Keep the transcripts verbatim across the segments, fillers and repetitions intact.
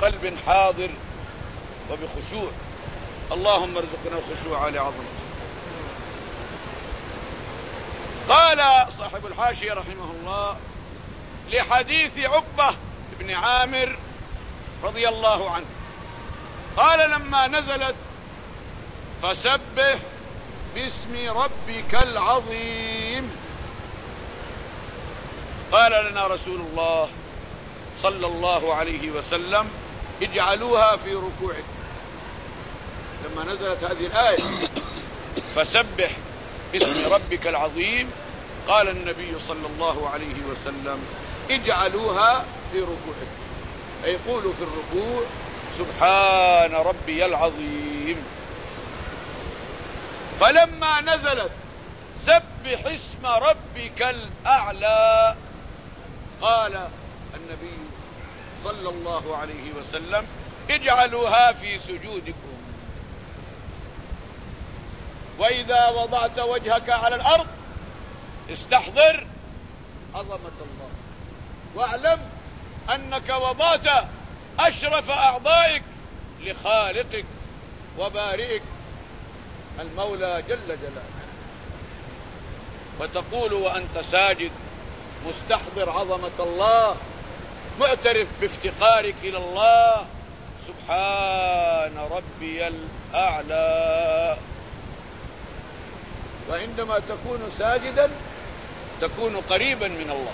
بقلب حاضر وبخشوع. اللهم ارزقنا الخشوع لعظمته. قال صاحب الحاشية رحمه الله لحديث عقبة بن عامر رضي الله عنه قال لما نزلت فسبح باسم ربك العظيم قال لنا رسول الله صلى الله عليه وسلم اجعلوها في ركوعكم. لما نزلت هذه الآية فسبح باسم ربك العظيم قال النبي صلى الله عليه وسلم اجعلوها في ركوعكم، أي قولوا في الركوع سبحان ربي العظيم. فلما نزلت سبح اسم ربك الأعلى قال النبي صلى الله عليه وسلم اجعلوها في سجودكم، وإذا وضعت وجهك على الأرض استحضر عظمة الله واعلم أنك وضعت أشرف أعضائك لخالقك وبارئك المولى جل جلاله، وتقول وأنت ساجد مستحضر عظمة الله معترف بافتقارك إلى الله سبحان ربي الأعلى. وعندما تكون ساجدا تكون قريبا من الله،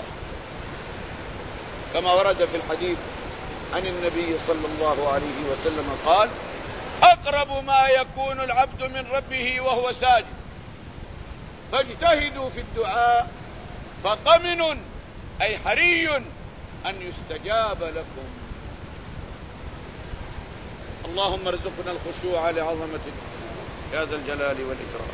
كما ورد في الحديث عن النبي صلى الله عليه وسلم قال أقرب ما يكون العبد من ربه وهو ساجد فاجتهدوا في الدعاء فقمن أي حري أن يستجاب لكم. اللهم ارزقنا الخشوع لعظمتك يا ذا الجلال والإكرام.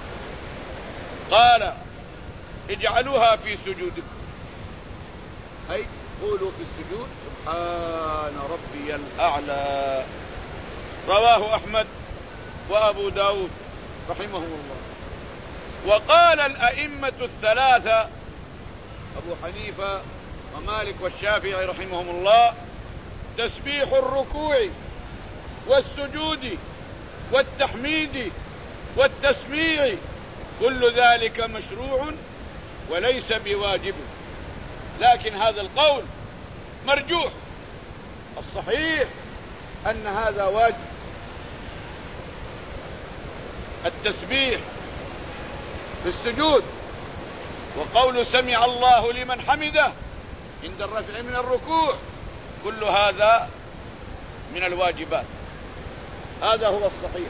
قال اجعلوها في سجودكم، أي قولوا في السجود سبحان ربي الأعلى. رواه أحمد وأبو داود رحمهم الله. وقال الأئمة الثلاثة أبو حنيفة ومالك والشافعي رحمهم الله تسبيح الركوع والسجود والتحميد والتسميع كل ذلك مشروع وليس بواجب، لكن هذا القول مرجوح. الصحيح أن هذا واجب، التسبيح في السجود وقول سمع الله لمن حمده عند الرفع من الركوع كل هذا من الواجبات. هذا هو الصحيح.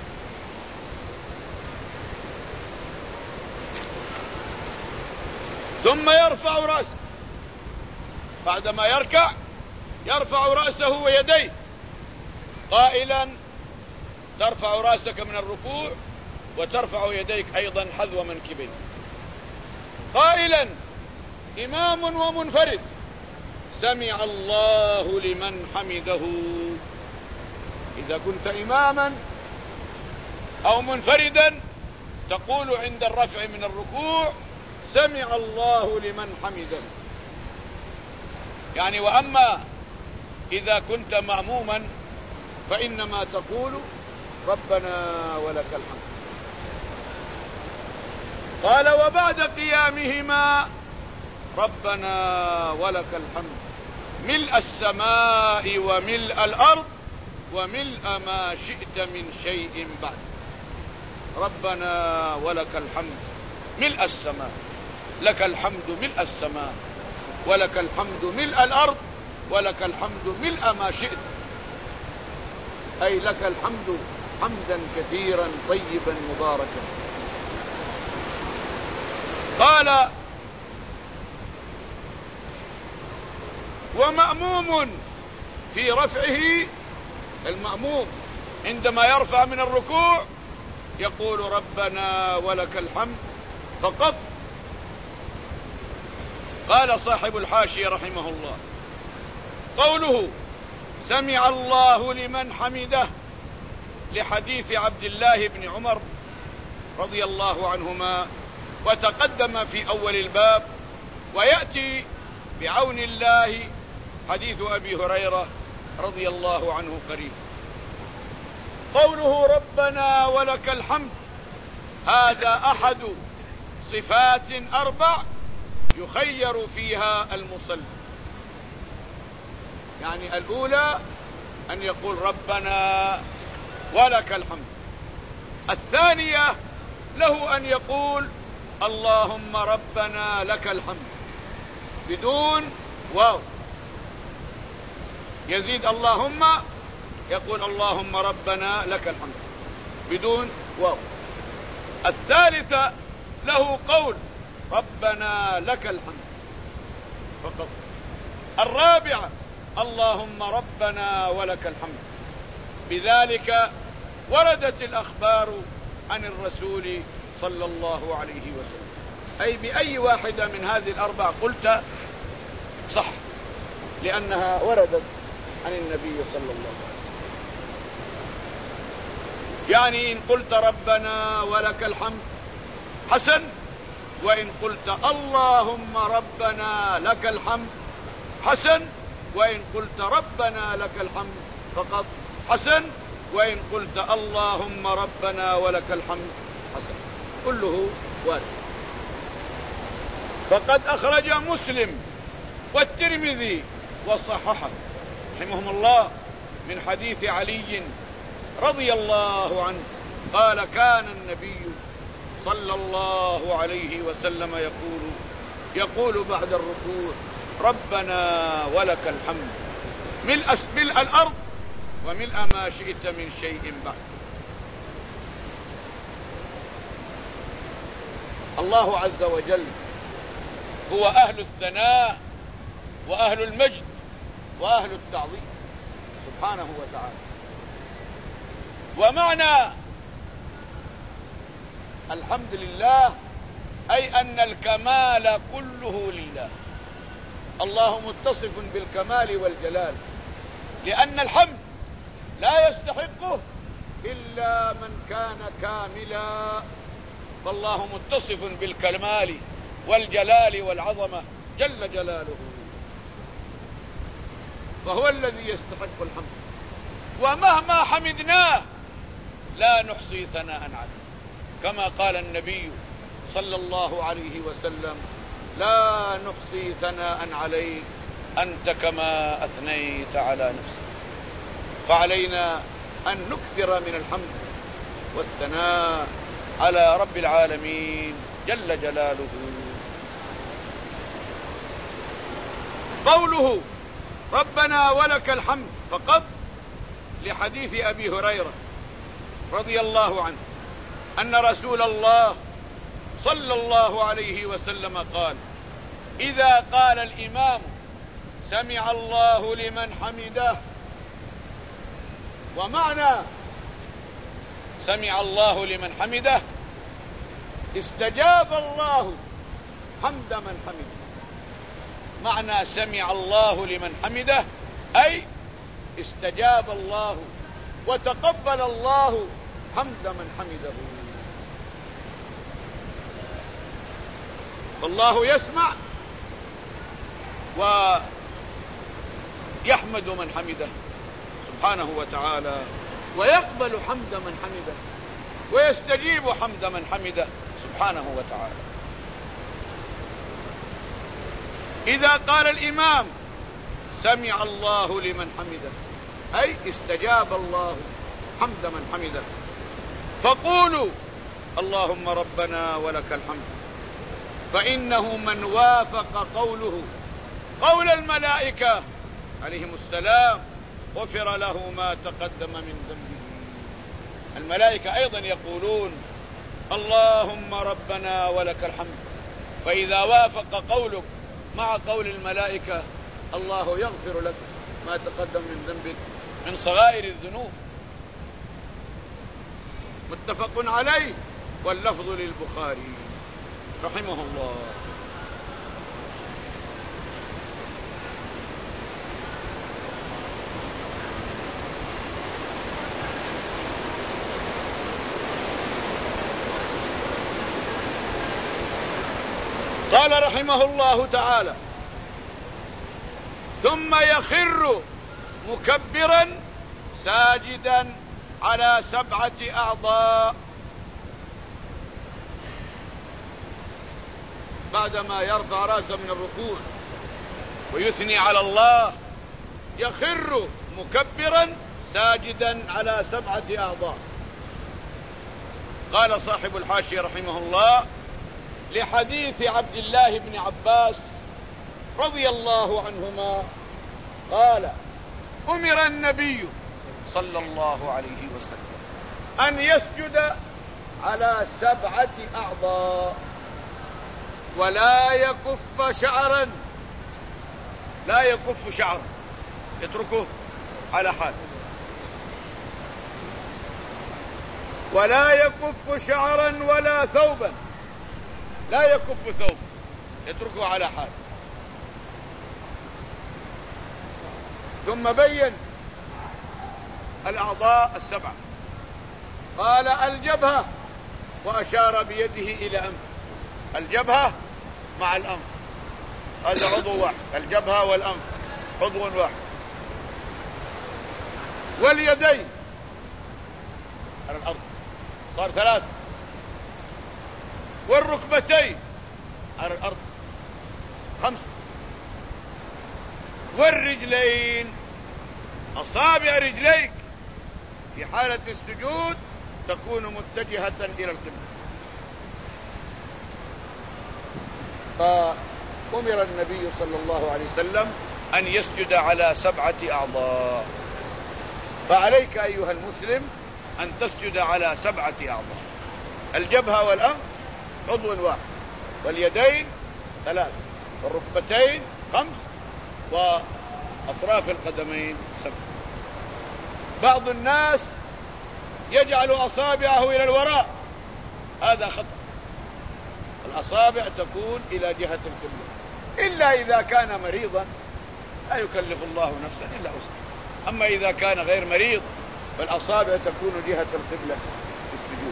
ثم يرفع رأسه بعدما يركع، يرفع رأسه ويديه قائلا ترفع رأسك من الركوع وترفع يديك أيضا حذو منكبيك، قائلا إمام ومنفرد سمع الله لمن حمده. إذا كنت إماما أو منفردا تقول عند الرفع من الركوع سمع الله لمن حمده. يعني وأما إذا كنت مأموما فإنما تقول ربنا ولك الحمد. قال وبعد قيامهما ربنا ولك الحمد ملء السماء وملء الأرض وملء ما شئت من شيء بعد. ربنا ولك الحمد ملء السماء، لك الحمد ملء السماء، ولك الحمد ملء الأرض، ولك الحمد ملء ما شئت، أي لك الحمد حمدا كثيرا طيبا مباركا. قال ومأموم في رفعه، المأموم عندما يرفع من الركوع يقول ربنا ولك الحمد فقط. قال صاحب الحاشية رحمه الله قوله سمع الله لمن حمده لحديث عبد الله بن عمر رضي الله عنهما وتقدم في أول الباب، ويأتي بعون الله حديث أبي هريرة رضي الله عنه قريب. قوله ربنا ولك الحمد هذا أحد صفات أربع يخير فيها المصلي. يعني الأولى أن يقول ربنا ولك الحمد. الثانية له أن يقول اللهم ربنا لك الحمد بدون واو. يزيد اللهم يقول اللهم ربنا لك الحمد بدون واو. الثالثة له قول ربنا لك الحمد فقط. الرابعة اللهم ربنا ولك الحمد. بذلك وردت الأخبار عن الرسول صلى الله عليه وسلم. أي بأي واحدة من هذه الأربع قلت صح، لأنها وردت عن النبي صلى الله عليه وسلم. يعني إن قلت ربنا ولك الحمد حسن، وإن قلت اللهم ربنا لك الحمد حسن، وإن قلت ربنا لك الحمد فقط حسن، وإن قلت اللهم ربنا ولك الحمد حسن، كله وارد. فقد أخرج مسلم والترمذي وصححه رحمهم الله من حديث علي رضي الله عنه قال كان النبي صلى الله عليه وسلم يقول يقول بعد الركوع ربنا ولك الحمد ملء ملء الأرض وملء ما شئت من شيء بعد. الله عز وجل هو أهل الثناء وأهل المجد وأهل التعظيم سبحانه وتعالى. ومعنى الحمد لله أي أن الكمال كله لله. الله متصف بالكمال والجلال، لأن الحمد لا يستحقه إلا من كان كاملا. فالله متصف بالكمال والجلال والعظمة جل جلاله، فهو الذي يستحق الحمد. ومهما حمدناه لا نحصي ثناء عليه، كما قال النبي صلى الله عليه وسلم لا نحصي ثناء عليك أنت كما أثنيت على نفسك. فعلينا أن نكثر من الحمد والثناء على رب العالمين جل جلاله. قوله ربنا ولك الحمد فقط لحديث أبي هريرة رضي الله عنه أن رسول الله صلى الله عليه وسلم قال إذا قال الإمام سمع الله لمن حمده. ومعنى سمع الله لمن حمده استجاب الله حمد من حمده. معنى سمع الله لمن حمده أي استجاب الله وتقبل الله حمد من حمده. فالله يسمع ويحمد من حمده سبحانه وتعالى، ويقبل حمد من حمده، ويستجيب حمد من حمده سبحانه وتعالى. إذا قال الإمام سمع الله لمن حمده أي استجاب الله حمد من حمده. فقولوا اللهم ربنا ولك الحمد، فإنه من وافق قوله قول الملائكة عليهم السلام غفر له ما تقدم من ذنبه. الملائكة أيضا يقولون اللهم ربنا ولك الحمد، فإذا وافق قولك مع قول الملائكة الله يغفر لك ما تقدم من ذنبك من صغائر الذنوب. متفق عليه واللفظ للبخاري رحمه الله. قال رحمه الله تعالى ثم يخر مكبرا ساجدا على سبعة أعضاء. بعدما يرفع رأسه من الركوع ويثني على الله يخر مكبرا ساجدا على سبعة أعضاء. قال صاحب الحاشية رحمه الله: لحديث عبد الله بن عباس رضي الله عنهما قال: أمر النبي صلى الله عليه وسلم أن يسجد على سبعة أعضاء ولا يكف شعرا، لا يكف شعرا، يتركه على حال، ولا يكف شعرا ولا ثوبا، لا يكف ثوب، يتركه على حال. ثم بين الأعضاء السبعة، قال: الجبهة، وأشار بيده إلى أنف، الجبهة مع الأنف، هذا عضو واحد، الجبهة والأنف عضو واحد. واليدين على الأرض صار ثلاث، والركبتين على الأرض خمسة، والرجلين، أصابع رجليك في حالة السجود تكون متجهة إلى القبلة. فأمر النبي صلى الله عليه وسلم أن يسجد على سبعة أعضاء، فعليك أيها المسلم أن تسجد على سبعة أعضاء: الجبهة والأنف عضو واحد، واليدين ثلاث، والركبتين خمس، وأطراف القدمين سبع. بعض الناس يجعل أصابعه إلى الوراء، هذا خطأ. الأصابع تكون إلى جهة القبلة، إلا إذا كان مريضا لا يكلف الله نفسا إلا وسعها. أما إذا كان غير مريض فالأصابع تكون جهة القبلة في السجود.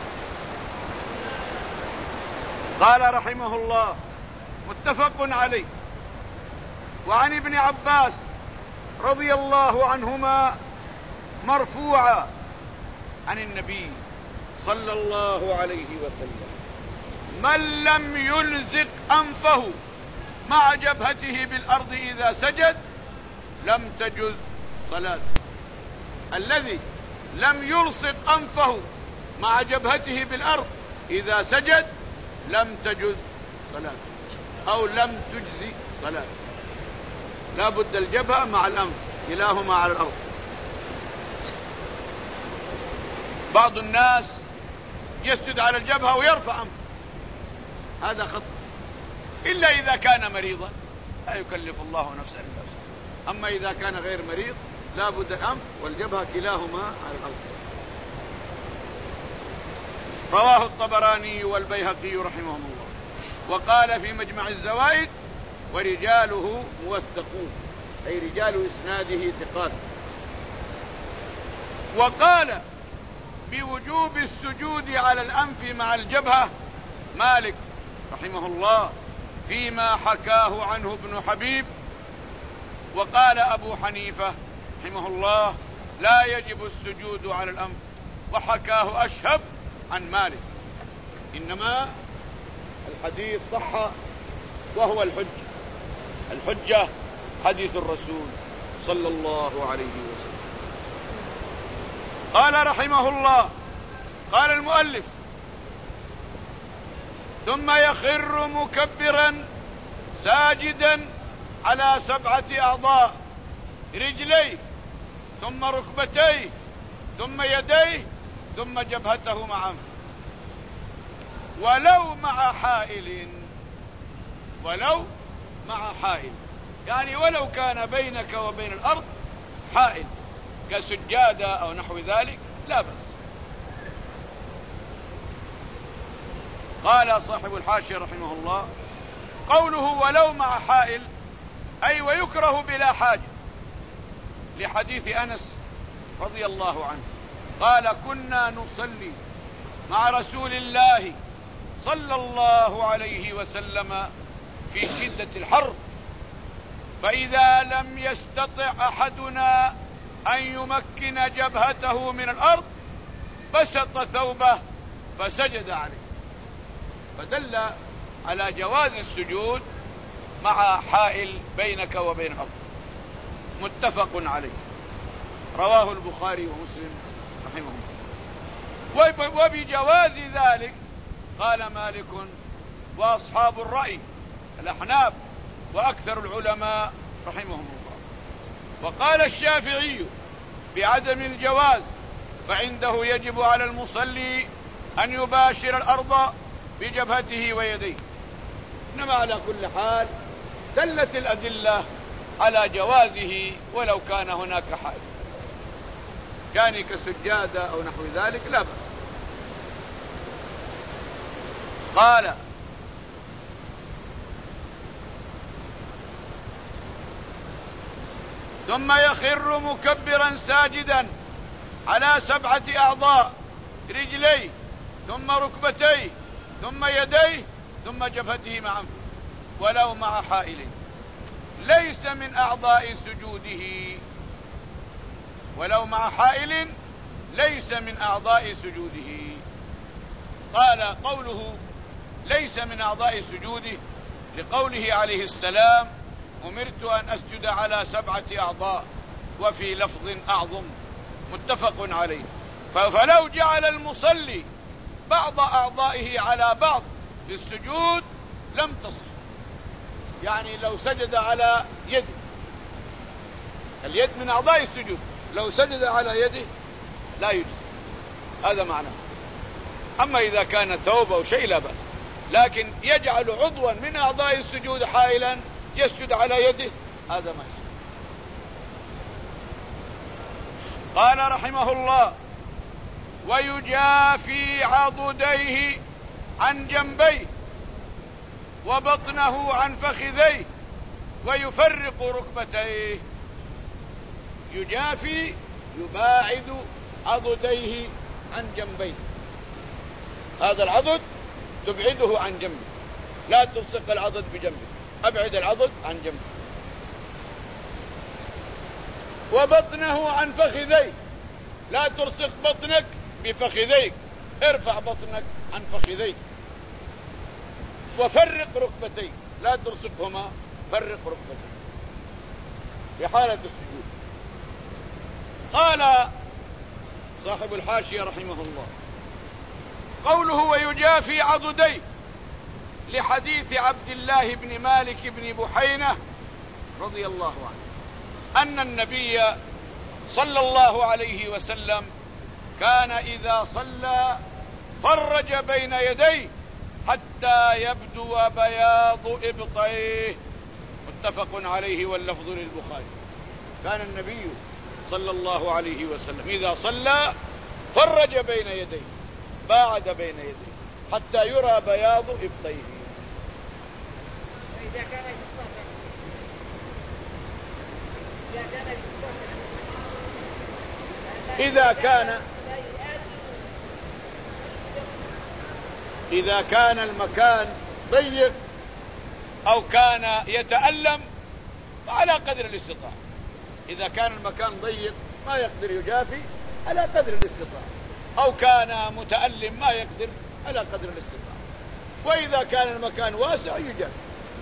قال رحمه الله: متفق عليه. وعن ابن عباس رضي الله عنهما مرفوعا عن النبي صلى الله عليه وسلم: من لم يلزق أنفه مع جبهته بالأرض إذا سجد لم تجز صلاته. الذي لم يلصق أنفه مع جبهته بالأرض إذا سجد لم تجز صلاته، أو لم تجزي صلاته. لا بد الجبهة مع الأنف، كلاهما على الأرض. بعض الناس يسجد على الجبهة ويرفع أنفه، هذا خطأ، إلا إذا كان مريضا لا يكلف الله نفسا إلا وسعها. أما إذا كان غير مريض لا بد الأنف والجبهة كلاهما على الأرض. رواه الطبراني والبيهقي رحمهم الله، وقال في مجمع الزوائد: ورجاله موثقون، أي رجال إسناده ثقات. وقال بوجوب السجود على الأنف مع الجبهة مالك رحمه الله فيما حكاه عنه ابن حبيب. وقال أبو حنيفة رحمه الله: لا يجب السجود على الأنف، وحكاه أشهب عن مالك. إنما الحديث صح وهو الحجة، الحجة حديث الرسول صلى الله عليه وسلم. قال رحمه الله، قال المؤلف: ثم يخر مكبرا ساجدا على سبعة أعضاء: رجليه، ثم ركبتيه، ثم يديه، ثم جبهته مع أنفه. ولو مع حائل، ولو مع حائل، يعني ولو كان بينك وبين الأرض حائل كسجادة أو نحو ذلك لا بأس. قال صاحب الحاشية رحمه الله: قوله ولو مع حائل أي ويكره بلا حاجة، لحديث أنس رضي الله عنه قال: كنا نصلي مع رسول الله صلى الله عليه وسلم في شدة الحر، فإذا لم يستطع أحدنا أن يمكن جبهته من الأرض بسط ثوبه فسجد عليه، فدل على جواز السجود مع حائل بينك وبين الأرض. متفق عليه، رواه البخاري ومسلم رحمه الله. وبجواز ذلك قال مالك وأصحاب الرأي الأحناف وأكثر العلماء رحمهم الله. وقال الشافعي بعدم الجواز، فعنده يجب على المصلي أن يباشر الأرض بجبهته ويديه. إنما على كل حال دلت الأدلة على جوازه ولو كان هناك حائل، كان كسجادة أو نحو ذلك لا بأس. قال ثم يخر مكبرا ساجدا على سبعة أعضاء: رجليه ثم ركبتيه ثم يديه ثم جبهته مع أنفه ولو مع حائل، ليس من أعضاء سجوده، ولو مع حائل ليس من أعضاء سجوده. قال قوله ليس من أعضاء سجوده لقوله عليه السلام: أمرت أن أسجد على سبعة أعضاء، وفي لفظ أعظم. متفق عليه. فلو جعل المصلي بعض أعضائه على بعض في السجود لم تصح. يعني لو سجد على يده، اليد من أعضاء السجود، لو سجد على يده لا يجزي، هذا معناه. أما إذا كان ثوب أو شيء لا بأس، لكن يجعل عضوا من أعضاء السجود حائلا يسجد على يده، هذا ما يصح. قال رحمه الله: ويجافي عضديه عن جنبيه وبطنه عن فخذيه ويفرق ركبتيه. يجافي يباعد عضديه عن جنبيه، هذا العضد تبعده عن جنبه، لا تلصق العضد بجنبه، أبعد العضد عن جنبه. وبطنه عن فخذيه، لا تلصق بطنك بفخذيك، ارفع بطنك عن فخذيك. وفرق ركبتيك، لا تلصقهما، فرق ركبتيك في حالة السجود. قال صاحب الحاشية رحمه الله: قوله ويجافي عضديه لحديث عبد الله بن مالك بن بحينة رضي الله عنه أن النبي صلى الله عليه وسلم كان إذا صلى فرج بين يديه حتى يبدو بياض إبطيه. متفق عليه واللفظ للبخاري. كان النبي صلى الله عليه وسلم إذا صلى فرج بين يديه، باعد بين يديه حتى يرى بياض إبطيه. إذا كان إذا كان المكان ضيق أو كان يتألم على قدر الاستطاعة. إذا كان المكان ضيق ما يقدر يجافي على قدر الاستطاعة، أو كان متألم ما يقدر على قدر الاستطاعة. وإذا كان المكان واسع يجافي.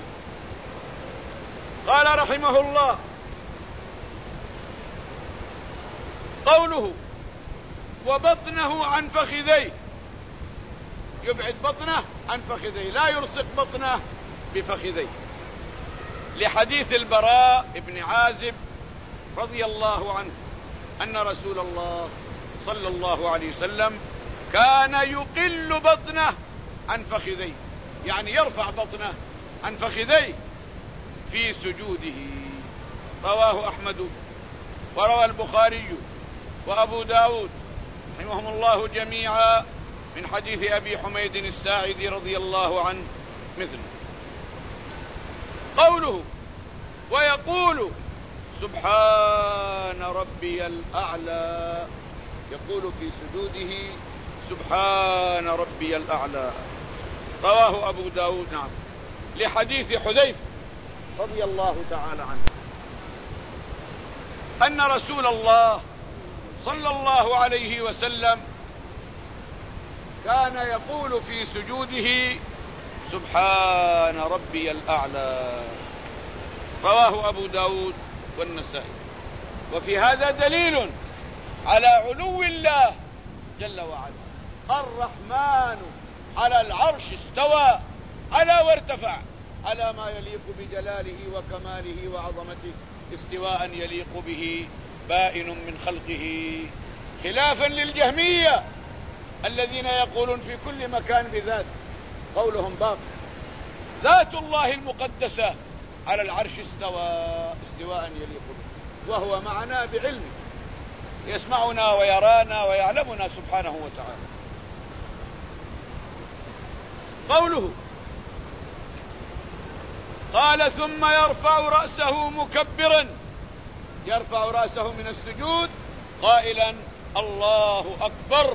قال رحمه الله: قوله وبطنه عن فخذيه، يبعد بطنه عن فخذيه، لا يلصق بطنه بفخذيه، لحديث البراء بن عازب رضي الله عنه أن رسول الله صلى الله عليه وسلم كان يقل بطنه عن فخذيه، يعني يرفع بطنه عن فخذيه في سجوده. رواه أحمد وروى البخاري وأبو داود رحمهم الله جميعا من حديث أبي حميد الساعدي رضي الله عنه مثله. قوله ويقول سبحان ربي الأعلى، يقول في سجوده سبحان ربي الأعلى. رواه أبو داود نعم لحديث حذيفة رضي الله تعالى عنه أن رسول الله صلى الله عليه وسلم كان يقول في سجوده: سبحان ربي الأعلى. رواه أبو داود والنسائي. وفي هذا دليل على علو الله جل وعلا. الرحمن على العرش استوى على وارتفع على ما يليق بجلاله وكماله وعظمته استواء يليق به بائن من خلقه، خلافا للجهمية الذين يقولون في كل مكان بذات، قولهم باطل. ذات الله المقدسة على العرش استوى استواء يليق به، وهو معنا بعلمه، يسمعنا ويرانا ويعلمنا سبحانه وتعالى. قوله قال: ثم يرفع رأسه مكبرا، يرفع رأسه من السجود قائلا: الله أكبر،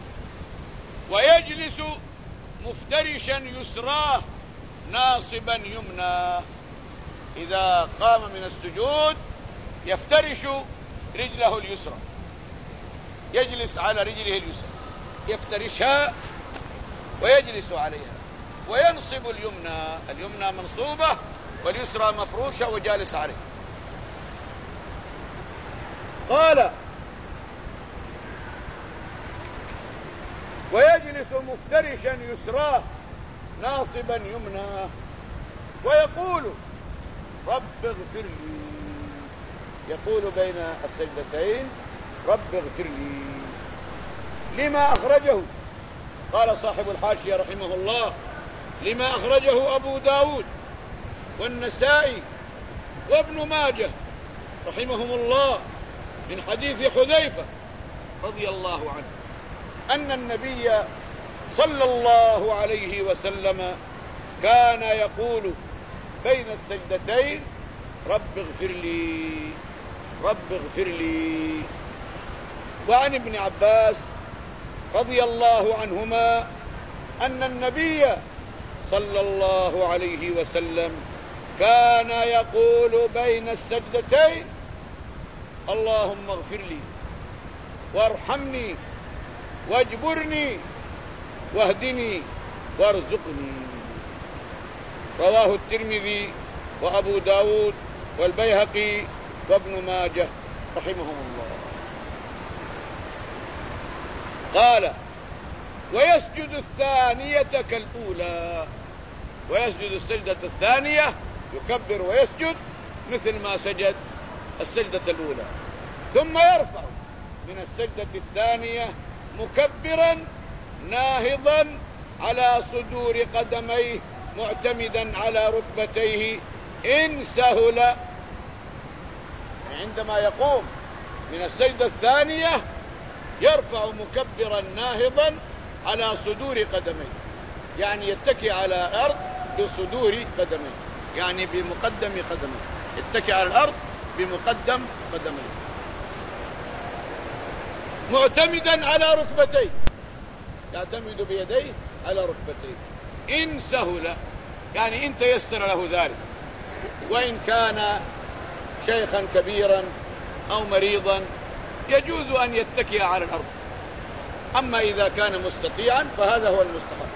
ويجلس مفترشا يسراه ناصبا يمناه. إذا قام من السجود يفترش رجله اليسرى، يجلس على رجله اليسرى، يفترشها ويجلس عليها، وينصب اليمنى، اليمنى منصوبة واليسرى مفروشة وجالس عليه. قال: ويجلس مفترشا يسراه ناصبا يمناه، ويقول: رب اغفر لي، يقول بين السجدتين: رب اغفر لي. لما أخرجه؟ قال صاحب الحاشية رحمه الله: لما أخرجه أبو داود والنسائي وابن ماجه رحمهم الله من حديث حذيفة رضي الله عنه أن النبي صلى الله عليه وسلم كان يقول بين السجدتين: رب اغفر لي، رب اغفر لي. وعن ابن عباس رضي الله عنهما أن النبي صلى الله عليه وسلم كان يقول بين السجدتين: اللهم اغفر لي وارحمني واجبرني واهدني وارزقني. رواه الترمذي وأبو داود والبيهقي وابن ماجه رحمهم الله. قال: ويسجد الثانية كالأولى، ويسجد السجدة الثانية، يكبر ويسجد مثل ما سجد السجدة الأولى، ثم يرفع من السجدة الثانية مكبرا ناهضا على صدور قدميه معتمدا على ركبتيه إن سهل. عندما يقوم من السجدة الثانية يرفع مكبرا ناهضا على صدور قدميه، يعني يتكي على الأرض بصدور قدميه، يعني بمقدم قدميه، يتكي على الأرض بمقدم قدميه، معتمدا على ركبتيه، يعتمد بيديه على ركبتيه إن سهل، يعني إن تيسر له ذلك. وإن كان شيخا كبيرا أو مريضا يجوز أن يتكي على الأرض، أما إذا كان مستطيعا فهذا هو المستحب،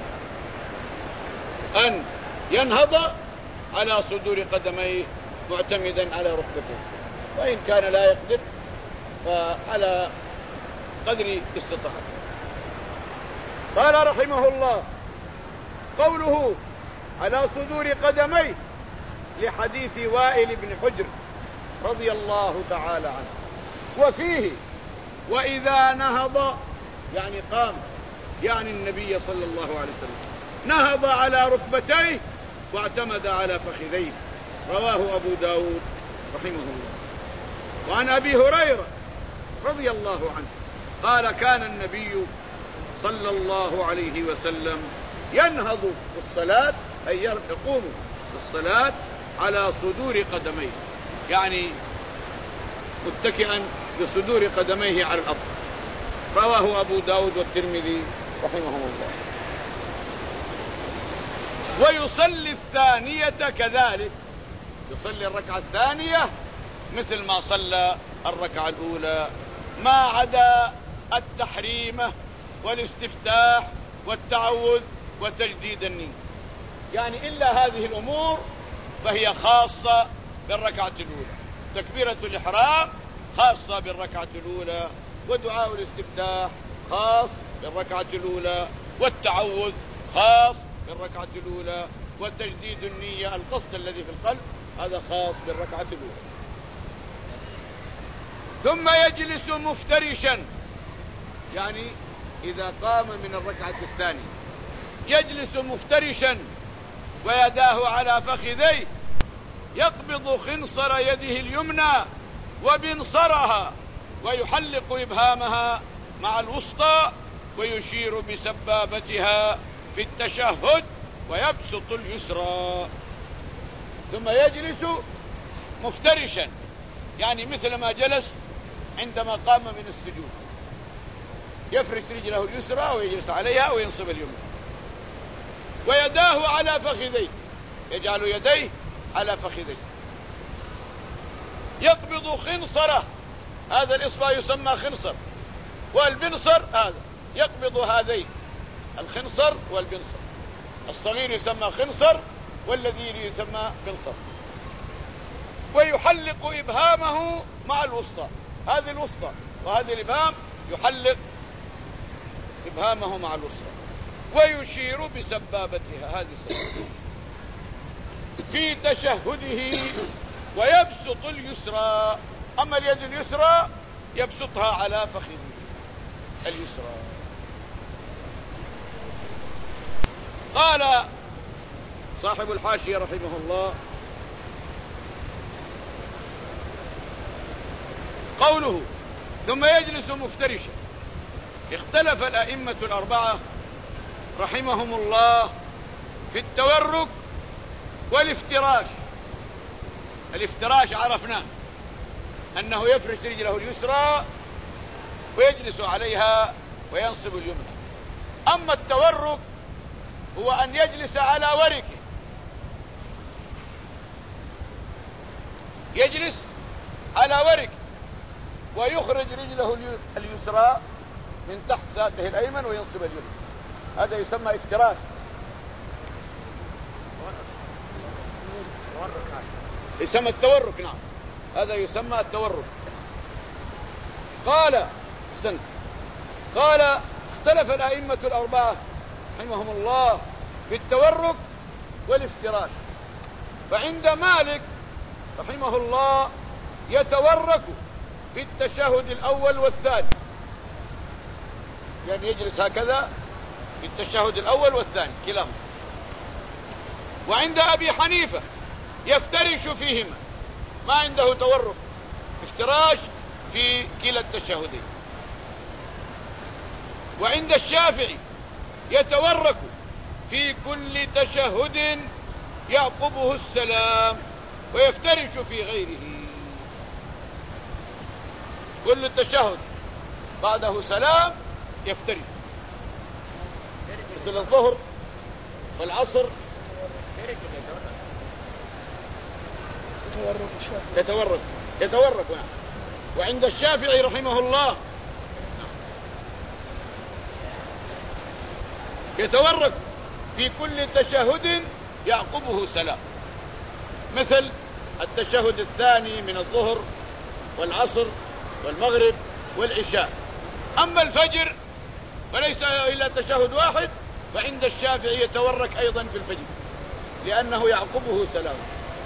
أن ينهض على صدور قدميه معتمدا على ركبتيه، وإن كان لا يقدر فعلى قدر استطاعته. قال رحمه الله: قوله على صدور قدميه لحديث وائل بن حجر رضي الله تعالى عنه، وفيه: وإذا نهض، يعني قام، يعني النبي صلى الله عليه وسلم نهض على ركبتيه واعتمد على فخذيه. رواه أبو داود رحمه الله. وعن أبي هريرة رضي الله عنه قال: كان النبي صلى الله عليه وسلم ينهض في الصلاة، أي يقوم في الصلاة على صدور قدميه، يعني متكئا بصدور قدميه على الأرض. رواه أبو داود والترمذي رحمهم الله. ويصلي الثانية كذلك، يصلي الركعة الثانية مثل ما صلى الركعة الأولى، ما عدا التحريمة والاستفتاح والتعوذ وتجديد النية، يعني إلا هذه الأمور فهي خاصة بالركعة الأولى. تكبيرة الإحرام خاصة بالركعة الأولى، ودعاء الاستفتاح خاص بالركعة الأولى، والتعوذ خاص بالركعة الأولى، وتجديد النية القصد الذي في القلب هذا خاص بالركعة الأولى. ثم يجلس مفترشا، يعني إذا قام من الركعة الثانية يجلس مفترشا ويداه على فخذيه، يقبض خنصر يده اليمنى وبنصرها ويحلق إبهامها مع الوسطى ويشير بسبابتها في التشهد ويبسط اليسرى. ثم يجلس مفترشا، يعني مثل ما جلس عندما قام من السجود، يفرش رجله اليسرى ويجلس عليها وينصب اليمنى، ويداه على فخذيه، يجعل يديه على فخذيه، يقبض خنصره، هذا الإصبع يسمى خنصر، والبنصر هذا يقبض هذين الخنصر والبنصر، الصغير يسمى خنصر والذي يسمى بنصر، ويحلق إبهامه مع الوسطى، هذه الوسطى وهذه الإبهام يحلق إبهامه مع الوسطى ويشير بسبابتها، هذه السبابة في تشهده، ويبسط اليسرى، أما اليد اليسرى يبسطها على فخذه اليسرى. قال صاحب الحاشية رحمه الله: قوله ثم يجلس مفترشا، اختلف الأئمة الأربعة رحمهم الله في التورك والافتراش. الافتراش عرفناه أنه يفرش رجله اليسرى ويجلس عليها وينصب اليمنى. أما التورك هو أن يجلس على وركه، يجلس على وركه ويخرج رجله اليسرى من تحت ساقه الأيمن وينصب اليمنى، هذا يسمى افتراش. يسمى التورك، نعم هذا يسمى التورك. قال سنت قال اختلف الأئمة الأربعة رحمهم الله في التورك والافتراش، فعند مالك رحمه الله يتورك في التشهد الأول والثاني، يعني يجلس هكذا في التشهد الأول والثاني كلاهما. وعند أبي حنيفة يفترش فيهما، ما عنده تورك، افتراش في كلا التشهدين. وعند الشافعي يتورك في كل تشهد يعقبه السلام ويفترش في غيره، كل التشهد بعده سلام يفترش، مثل الظهر والعصر يتورك يتورك نعم. وعند الشافعي رحمه الله يتورك في كل تشهد يعقبه سلام، مثل التشهد الثاني من الظهر والعصر والمغرب والعشاء. أما الفجر فليس إلا تشهد واحد، فعند الشافعي يتورك أيضا في الفجر لأنه يعقبه سلام.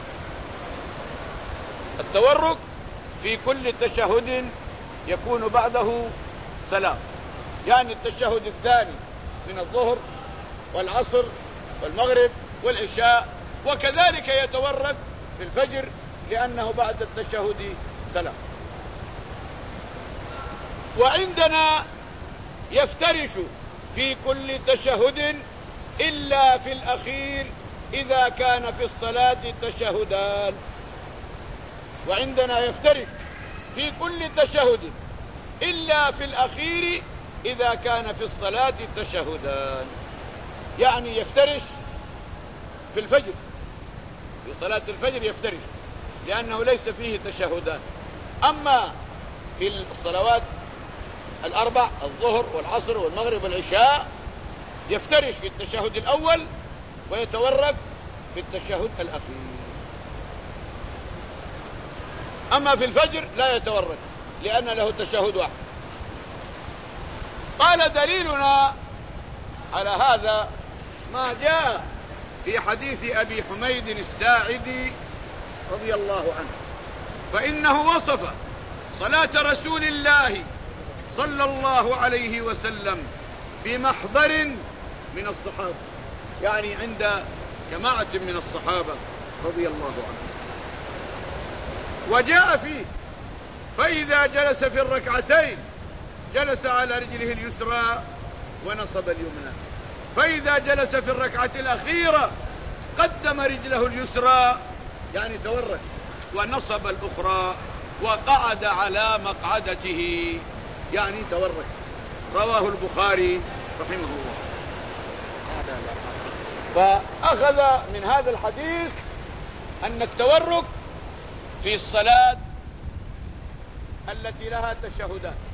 التورك في كل تشهد يكون بعده سلام، يعني التشهد الثاني من الظهر والعصر والمغرب والعشاء، وكذلك يتورك في الفجر لأنه بعد التشهد سلام. وعندنا يفترش في كل تشهد إلا في الأخير إذا كان في الصلاة تشهدان. وعندنا يفترش في كل تشهد إلا في الأخير إذا كان في الصلاة تشهدان، يعني يفترش في الفجر، في صلاة الفجر يفترش لأنه ليس فيه تشهدان. أما في الصلوات الأربع الظهر والعصر والمغرب والعشاء يفترش في التشهد الأول ويتورك في التشهد الأخير. أما في الفجر لا يتورك لأن له تشهد واحد. قال دليلنا على هذا ما جاء في حديث أبي حميد الساعدي رضي الله عنه، فإنه وصف صلاة رسول الله صلى الله عليه وسلم بمحضر من الصحابة، يعني عند جماعة من الصحابة رضي الله عنهم. وجاء فيه فإذا جلس في الركعتين جلس على رجله اليسرى ونصب اليمنى، فإذا جلس في الركعة الأخيرة قدم رجله اليسرى يعني تورك ونصب الأخرى وقعد على مقعدته يعني تورك. رواه البخاري رحمه الله. فأخذ من هذا الحديث أن التورك في الصلاة التي لها تشهدان